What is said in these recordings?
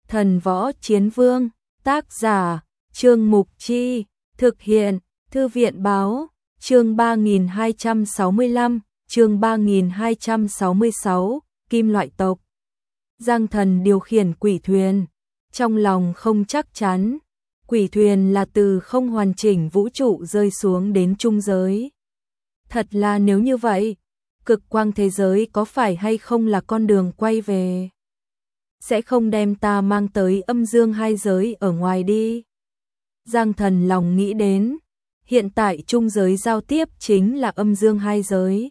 Thần Võ Chiến Vương, tác giả, Trương Mục Chi, thực hiện, Thư viện Báo, chương 3265, chương 3266, Kim Loại Tộc. Giang Thần điều khiển quỷ thuyền, trong lòng không chắc chắn, quỷ thuyền là từ không hoàn chỉnh vũ trụ rơi xuống đến trung giới. Thật là nếu như vậy, cực quang thế giới có phải hay không là con đường quay về? Sẽ không đem ta mang tới âm dương hai giới ở ngoài đi. Giang Thần lòng nghĩ đến, hiện tại trung giới giao tiếp chính là âm dương hai giới.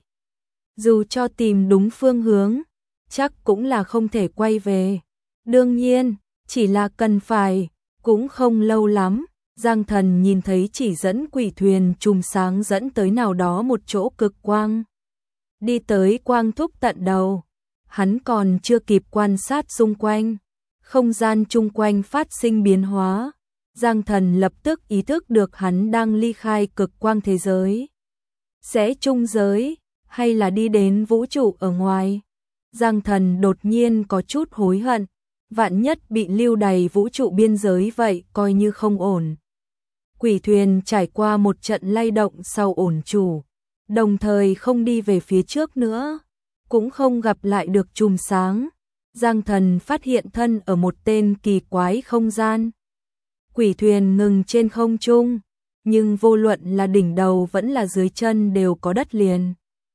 Dù cho tìm đúng phương hướng, chắc cũng là không thể quay về. Đương nhiên, chỉ là cần phải, cũng không lâu lắm. Giang Thần nhìn thấy chỉ dẫn quỷ thuyền chùm sáng dẫn tới nào đó một chỗ cực quang. Đi tới quang thúc tận đầu, hắn còn chưa kịp quan sát xung quanh, không gian chung quanh phát sinh biến hóa. Giang Thần lập tức ý thức được hắn đang ly khai cực quang thế giới. Sẽ trung giới, hay là đi đến vũ trụ ở ngoài? Giang Thần đột nhiên có chút hối hận, vạn nhất bị lưu đày vũ trụ biên giới vậy coi như không ổn. Quỷ thuyền trải qua một trận lay động sau ổn chủ, đồng thời không đi về phía trước nữa, cũng không gặp lại được chùm sáng. Giang Thần phát hiện thân ở một tên kỳ quái không gian. Quỷ thuyền ngừng trên không trung, nhưng vô luận là đỉnh đầu vẫn là dưới chân đều có đất liền.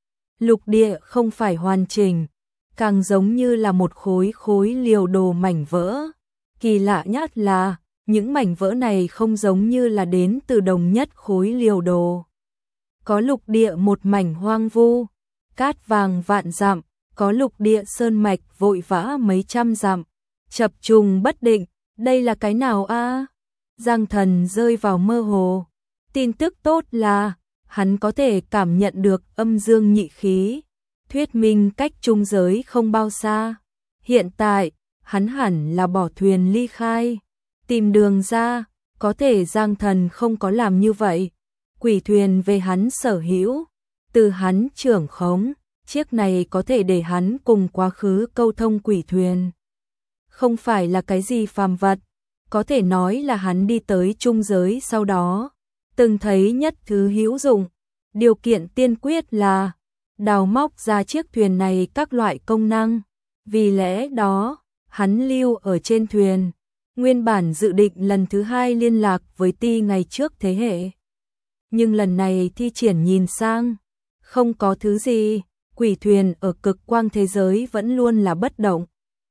Lục địa không phải hoàn chỉnh, càng giống như là một khối liều đồ mảnh vỡ. Kỳ lạ nhất là, những mảnh vỡ này không giống như là đến từ đồng nhất khối liều đồ. Có lục địa một mảnh hoang vu, cát vàng vạn dặm, có lục địa sơn mạch vội vã mấy trăm dặm, chập trùng bất định, đây là cái nào a? Giang Thần rơi vào mơ hồ. Tin tức tốt là, hắn có thể cảm nhận được âm dương nhị khí, thuyết minh cách trung giới không bao xa. Hiện tại, hắn hẳn là bỏ thuyền ly khai, tìm đường ra, có thể Giang Thần không có làm như vậy. Quỷ thuyền về hắn sở hữu, từ hắn trưởng khống, chiếc này có thể để hắn cùng quá khứ câu thông quỷ thuyền. Không phải là cái gì phàm vật, có thể nói là hắn đi tới trung giới sau đó, từng thấy nhất thứ hữu dụng. Điều kiện tiên quyết là đào móc ra chiếc thuyền này các loại công năng. Vì lẽ đó, hắn lưu ở trên thuyền. Nguyên bản dự định lần thứ hai liên lạc với Ti ngày trước thế hệ. Nhưng lần này thi triển nhìn sang, không có thứ gì, quỷ thuyền ở cực quang thế giới vẫn luôn là bất động.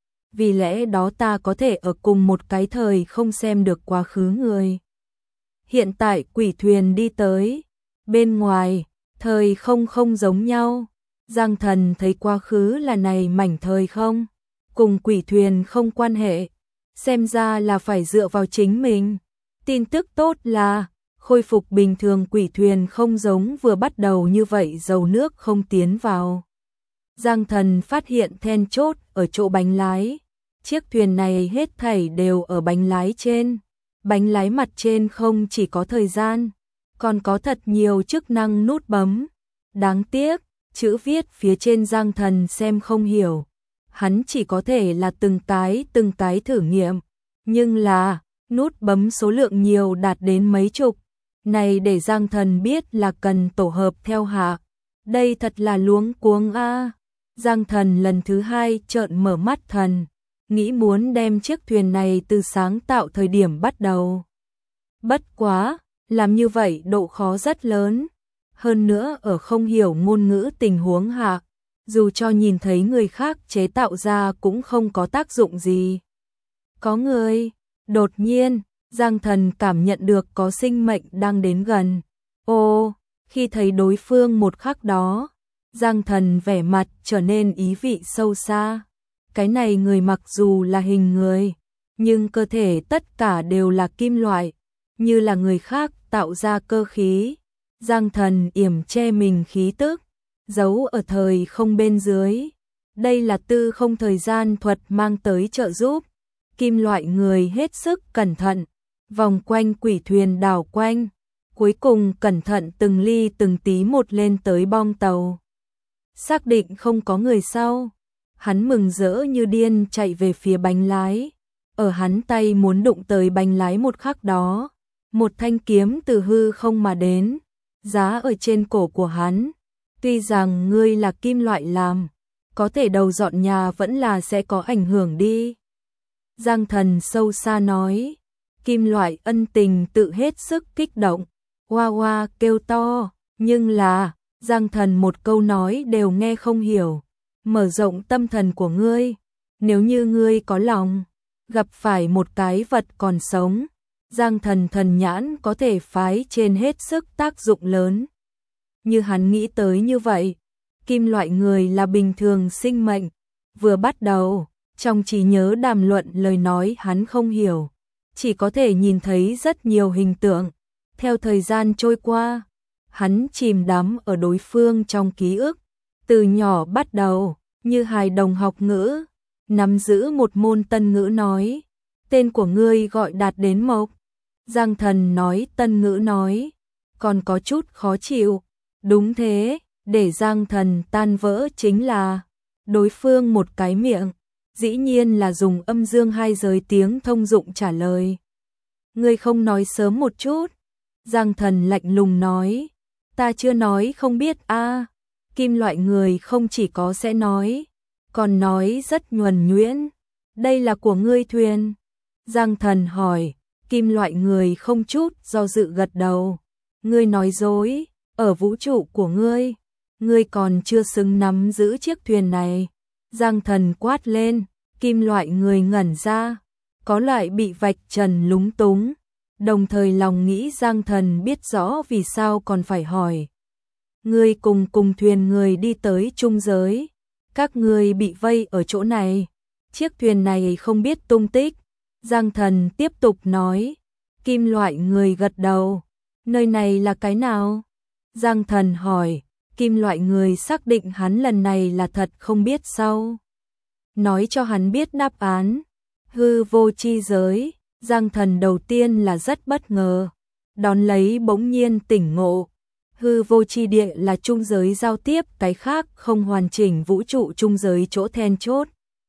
Vì lẽ đó ta có thể ở cùng một cái thời không xem được quá khứ người. Hiện tại quỷ thuyền đi tới, bên ngoài, thời không không giống nhau. Giang Thần thấy quá khứ là này mảnh thời không, cùng quỷ thuyền không quan hệ, xem ra là phải dựa vào chính mình. Tin tức tốt là, khôi phục bình thường quỷ thuyền không giống vừa bắt đầu như vậy dầu nước không tiến vào. Giang Thần phát hiện then chốt ở chỗ bánh lái. Chiếc thuyền này hết thảy đều ở bánh lái trên. Bánh lái mặt trên không chỉ có thời gian, còn có thật nhiều chức năng nút bấm. Đáng tiếc, chữ viết phía trên Giang Thần xem không hiểu. Hắn chỉ có thể là từng cái thử nghiệm. Nhưng là, nút bấm số lượng nhiều đạt đến mấy chục. Này để Giang Thần biết là cần tổ hợp theo hạ. Đây thật là luống cuống a. Giang Thần lần thứ hai trợn mở mắt thần, nghĩ muốn đem chiếc thuyền này từ sáng tạo thời điểm bắt đầu. Bất quá, làm như vậy độ khó rất lớn. Hơn nữa ở không hiểu ngôn ngữ tình huống hạ, dù cho nhìn thấy người khác chế tạo ra cũng không có tác dụng gì. Có người, đột nhiên, Giang Thần cảm nhận được có sinh mệnh đang đến gần. Ô, khi thấy đối phương một khắc đó, Giang Thần vẻ mặt trở nên ý vị sâu xa. Cái này người mặc dù là hình người, nhưng cơ thể tất cả đều là kim loại, như là người khác tạo ra cơ khí. Giang Thần yểm che mình khí tức, giấu ở thời không bên dưới. Đây là tư không thời gian thuật mang tới trợ giúp. Kim loại người hết sức cẩn thận, vòng quanh quỷ thuyền đảo quanh, cuối cùng cẩn thận từng ly từng tí một lên tới bong tàu. Xác định không có người sau, hắn mừng rỡ như điên chạy về phía bánh lái. ở hắn tay muốn đụng tới bánh lái một khắc đó, một thanh kiếm từ hư không mà đến, giá ở trên cổ của hắn. Tuy rằng ngươi là kim loại làm, có thể đầu dọn nhà vẫn là sẽ có ảnh hưởng đi. Giang Thần sâu xa nói, kim loại ân tình tự hết sức kích động, hoa hoa kêu to, nhưng là, Giang Thần một câu nói đều nghe không hiểu, mở rộng tâm thần của ngươi, nếu như ngươi có lòng, gặp phải một cái vật còn sống, Giang Thần thần nhãn có thể phái trên hết sức tác dụng lớn. Như hắn nghĩ tới như vậy, kim loại người là bình thường sinh mệnh, vừa bắt đầu, trong trí nhớ đàm luận lời nói hắn không hiểu, chỉ có thể nhìn thấy rất nhiều hình tượng. Theo thời gian trôi qua, hắn chìm đắm ở đối phương trong ký ức, từ nhỏ bắt đầu, như hài đồng học ngữ, nắm giữ một môn tân ngữ nói, tên của ngươi gọi Đạt đến Mộc. Giang Thần nói tân ngữ nói, còn có chút khó chịu, đúng thế, để Giang Thần tan vỡ chính là, đối phương một cái miệng, dĩ nhiên là dùng âm dương hai giới tiếng thông dụng trả lời. Ngươi không nói sớm một chút, Giang Thần lạnh lùng nói, ta chưa nói không biết a. Kim loại người không chỉ có sẽ nói, còn nói rất nhuần nhuyễn, đây là của ngươi thuyền. Giang Thần hỏi, kim loại người không chút do dự gật đầu, ngươi nói dối, ở vũ trụ của ngươi còn chưa xứng nắm giữ chiếc thuyền này. Giang Thần quát lên, kim loại người ngẩn ra, có loại bị vạch trần lúng túng, đồng thời lòng nghĩ Giang Thần biết rõ vì sao còn phải hỏi. Ngươi cùng thuyền người đi tới trung giới, các ngươi bị vây ở chỗ này, chiếc thuyền này không biết tung tích. Giang Thần tiếp tục nói, kim loại người gật đầu, nơi này là cái nào? Giang Thần hỏi, kim loại người xác định hắn lần này là thật không biết sau. Nói cho hắn biết đáp án, hư vô chi giới. Giang Thần đầu tiên là rất bất ngờ, đón lấy bỗng nhiên tỉnh ngộ. Hư vô chi địa là trung giới giao tiếp cái khác không hoàn chỉnh vũ trụ trung giới chỗ then chốt.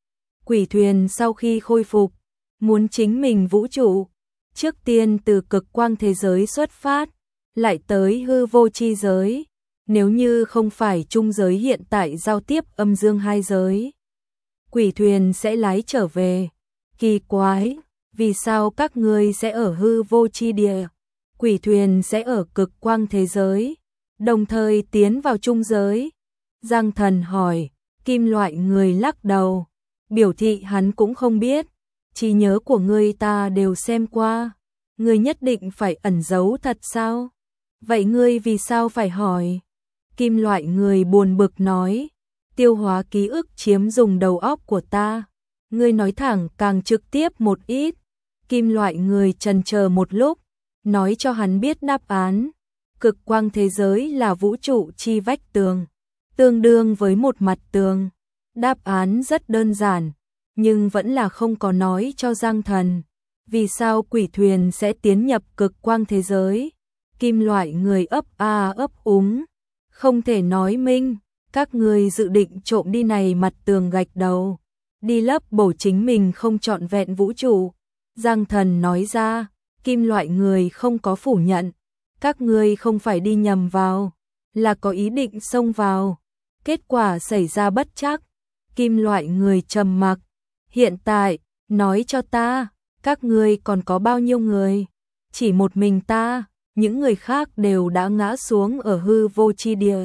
Quỷ thuyền sau khi khôi phục, muốn chính mình vũ trụ, trước tiên từ cực quang thế giới xuất phát, lại tới hư vô chi giới, nếu như không phải trung giới hiện tại giao tiếp âm dương hai giới. Quỷ thuyền sẽ lái trở về, kỳ quái, vì sao các ngươi sẽ ở hư vô chi địa, quỷ thuyền sẽ ở cực quang thế giới, đồng thời tiến vào trung giới. Giang Thần hỏi, kim loại người lắc đầu, biểu thị hắn cũng không biết, trí nhớ của ngươi ta đều xem qua, ngươi nhất định phải ẩn giấu thật sao? Vậy ngươi vì sao phải hỏi? Kim loại người buồn bực nói, tiêu hóa ký ức chiếm dùng đầu óc của ta, ngươi nói thẳng càng trực tiếp một ít. Kim loại người chần chờ một lúc, nói cho hắn biết đáp án. Cực quang thế giới là vũ trụ chi vách tường, tương đương với một mặt tường. Đáp án rất đơn giản, nhưng vẫn là không có nói cho Giang Thần. Vì sao quỷ thuyền sẽ tiến nhập cực quang thế giới? Kim loại người ấp a ấp úng, không thể nói minh. Các ngươi dự định trộm đi này mặt tường gạch đầu, đi lấp bổ chính mình không trọn vẹn vũ trụ. Giang Thần nói ra, kim loại người không có phủ nhận, các ngươi không phải đi nhầm vào, là có ý định xông vào, kết quả xảy ra bất trắc. Kim loại người trầm mặc, hiện tại, nói cho ta, các ngươi còn có bao nhiêu người? Chỉ một mình ta, những người khác đều đã ngã xuống ở hư vô chi địa.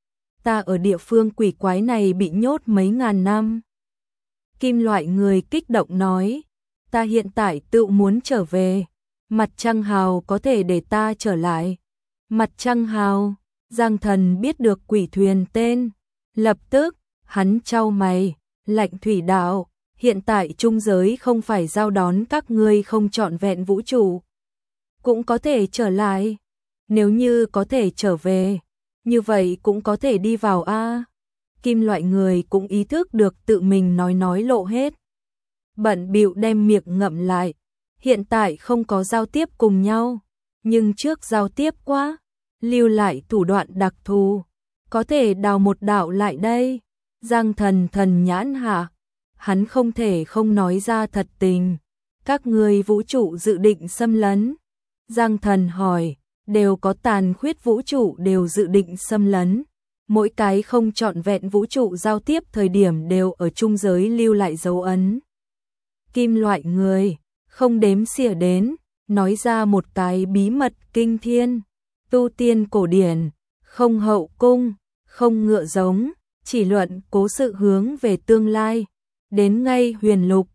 Ta ở địa phương quỷ quái này bị nhốt mấy ngàn năm. Kim loại người kích động nói, ta hiện tại tự muốn trở về, mặt trăng hào có thể để ta trở lại. Mặt trăng hào, Giang Thần biết được quỷ thuyền tên, lập tức, hắn chau mày, lạnh thủy đạo, hiện tại trung giới không phải giao đón các ngươi không trọn vẹn vũ trụ, cũng có thể trở lại, nếu như có thể trở về, như vậy cũng có thể đi vào a. Kim loại người cũng ý thức được tự mình nói lộ hết. Bận bịu đem miệng ngậm lại, hiện tại không có giao tiếp cùng nhau, nhưng trước giao tiếp quá, lưu lại thủ đoạn đặc thù, có thể đào một đạo lại đây. Giang Thần thần nhãn hạ, hắn không thể không nói ra thật tình, Các người vũ trụ dự định xâm lấn? Giang Thần hỏi, đều có tàn khuyết vũ trụ đều dự định xâm lấn. Mỗi cái không trọn vẹn vũ trụ giao tiếp thời điểm đều ở trung giới lưu lại dấu ấn. Kim loại người, không đếm xỉa đến, nói ra một cái bí mật kinh thiên. Tu tiên cổ điển, không hậu cung, không ngựa giống, chỉ luận cố sự hướng về tương lai. Đến ngay huyền lục,